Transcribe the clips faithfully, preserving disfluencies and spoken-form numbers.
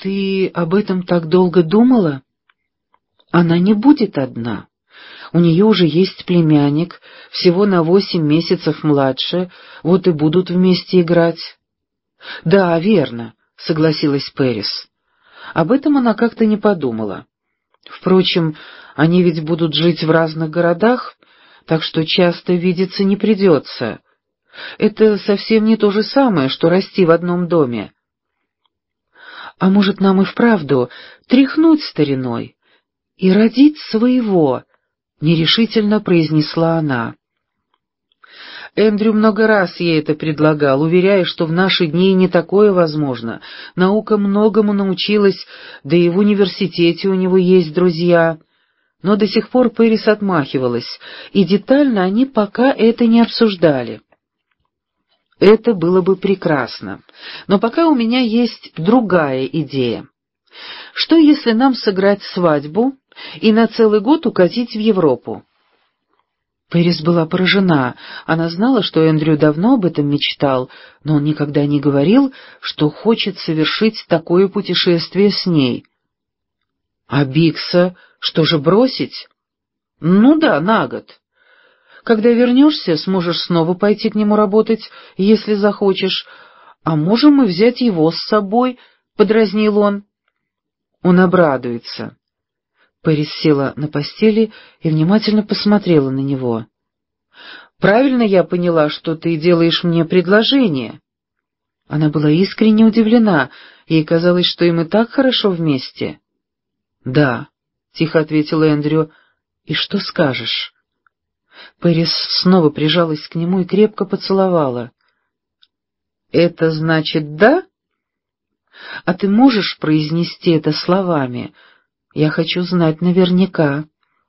Ты об этом так долго думала? Она не будет одна. У нее уже есть племянник, всего на восемь месяцев младше, вот и будут вместе играть. Да, верно, согласилась Пэрис. Об этом она как-то не подумала. Впрочем, они ведь будут жить в разных городах, так что часто видеться не придется. Это совсем не то же самое, что расти в одном доме. А может, нам и вправду тряхнуть стариной и родить своего, нерешительно произнесла она. Эндрю много раз ей это предлагал, уверяя, что в наши дни не такое возможно. Наука многому научилась, да и в университете у него есть друзья. Но до сих пор Пэрис отмахивалась, и детально они пока это не обсуждали. Это было бы прекрасно, но пока у меня есть другая идея. Что если нам сыграть свадьбу и на целый год укатить в Европу? Пэрис была поражена. Она знала, что Эндрю давно об этом мечтал, но он никогда не говорил, что хочет совершить такое путешествие с ней. А Бигса что же бросить? Ну да, на год. Когда вернешься, сможешь снова пойти к нему работать, если захочешь. А можем мы взять его с собой, — подразнил он. Он обрадуется. Пэрис села на постели и внимательно посмотрела на него. «Правильно я поняла, что ты делаешь мне предложение?» Она была искренне удивлена, ей казалось, что им и так хорошо вместе. «Да», — тихо ответил Эндрю, — «и что скажешь?» Пэрис снова прижалась к нему и крепко поцеловала. «Это значит «да»?» «А ты можешь произнести это словами? Я хочу знать наверняка».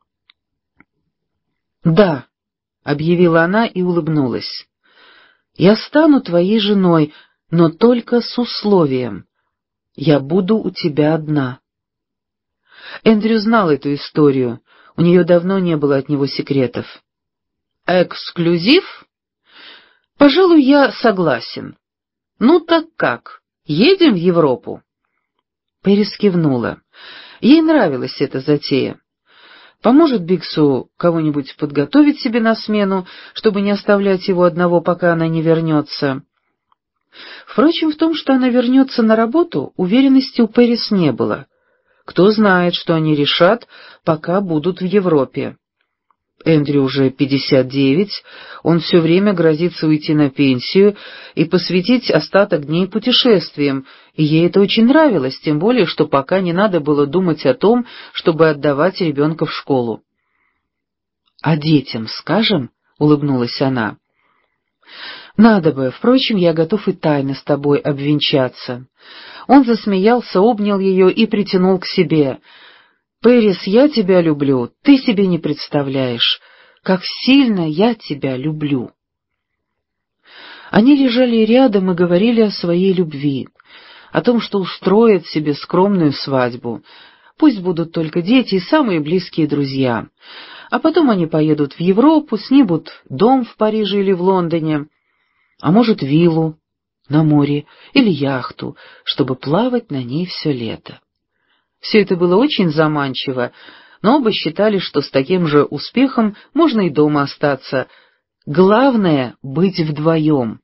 «Да», — объявила она и улыбнулась. «Я стану твоей женой, но только с условием. Я буду у тебя одна». Эндрю знал эту историю, у нее давно не было от него секретов. «Эксклюзив? Пожалуй, я согласен. Ну так как, едем в Европу?» Пэрис кивнула. Ей нравилась эта затея. Поможет Бигсу кого-нибудь подготовить себе на смену, чтобы не оставлять его одного, пока она не вернется. Впрочем, в том, что она вернется на работу, уверенности у Пэрис не было. Кто знает, что они решат, пока будут в Европе. Эндрю уже пятьдесят девять, он все время грозится уйти на пенсию и посвятить остаток дней путешествиям, и ей это очень нравилось, тем более, что пока не надо было думать о том, чтобы отдавать ребенка в школу. «А детям скажем?» — улыбнулась она. «Надо бы, впрочем, я готов и тайно с тобой обвенчаться». Он засмеялся, обнял ее и притянул к себе. «Пэрис, я тебя люблю, ты себе не представляешь, как сильно я тебя люблю». Они лежали рядом и говорили о своей любви, о том, что устроят себе скромную свадьбу. Пусть будут только дети и самые близкие друзья. А потом они поедут в Европу, снимут дом в Париже или в Лондоне, а может, виллу на море или яхту, чтобы плавать на ней все лето. Все это было очень заманчиво, но оба считали, что с таким же успехом можно и дома остаться. Главное — быть вдвоем.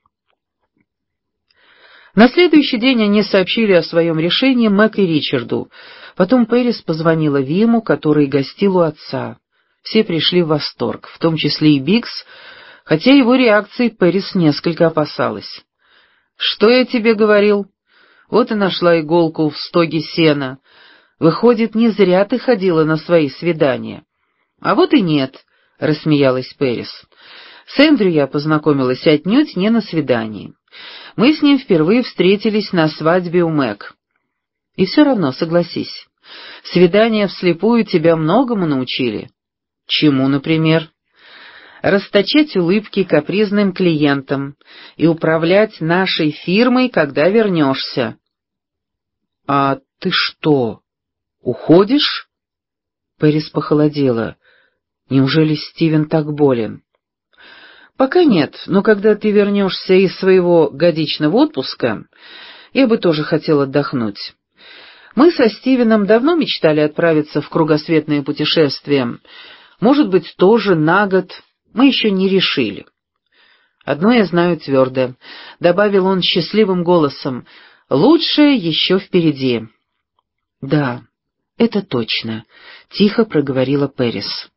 На следующий день они сообщили о своем решении Мэг и Ричарду. Потом Пэрис позвонила Виму, который гостил у отца. Все пришли в восторг, в том числе и Бигс, хотя его реакции Пэрис несколько опасалась. «Что я тебе говорил? Вот и нашла иголку в стоге сена. Выходит, не зря ты ходила на свои свидания». «А вот и нет», — рассмеялась Пэрис. «С Эндрю я познакомилась отнюдь не на свидании. Мы с ним впервые встретились на свадьбе у Мэг. И все равно, согласись, свидания вслепую тебя многому научили». «Чему, например?» «Расточать улыбки капризным клиентам и управлять нашей фирмой, когда вернешься». «А ты что, уходишь?» Пэрис похолодела. «Неужели Стивен так болен?» «Пока нет, но когда ты вернешься из своего годичного отпуска, я бы тоже хотел отдохнуть. Мы со Стивеном давно мечтали отправиться в кругосветное путешествие. Может быть, тоже на год, мы еще не решили. Одно я знаю твердо, — добавил он счастливым голосом, — лучшее еще впереди. Да, это точно, — тихо проговорила Пэрис.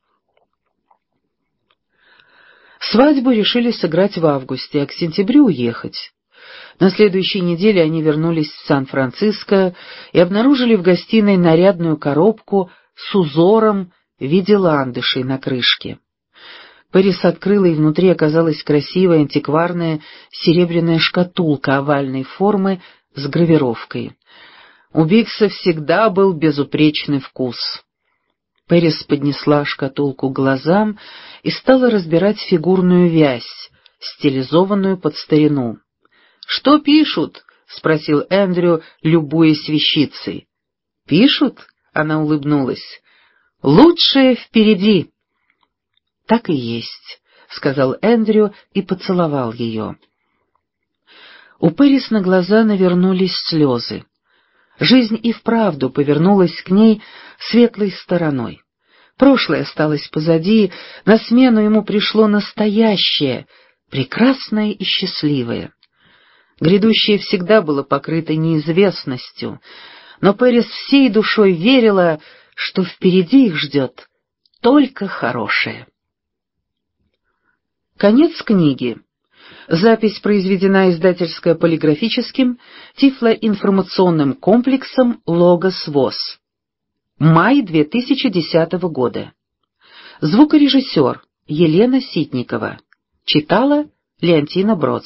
Свадьбу решили сыграть в августе, а к сентябрю уехать. На следующей неделе они вернулись в Сан-Франциско и обнаружили в гостиной нарядную коробку с узором в виде ландышей на крышке. Пэрис открыла, и внутри оказалась красивая антикварная серебряная шкатулка овальной формы с гравировкой. У Бигса всегда был безупречный вкус. Пэрис поднесла шкатулку к глазам и стала разбирать фигурную вязь, стилизованную под старину. «Что пишут?» — спросил Эндрю, любуясь вещицей. «Пишут?» — она улыбнулась. «Лучшее впереди». «Так и есть», — сказал Эндрю и поцеловал ее. У Пэрис на глаза навернулись слезы. Жизнь и вправду повернулась к ней светлой стороной. Прошлое осталось позади, на смену ему пришло настоящее, прекрасное и счастливое. Грядущее всегда было покрыто неизвестностью, но Пэрис всей душой верила, что впереди их ждет только хорошее. Конец книги. Запись произведена издательско-полиграфическим тифлоинформационным комплексом «Логос ВОС». Май две тысячи десятого года. Звукорежиссер Елена Ситникова. Читала Леонтина Бродская.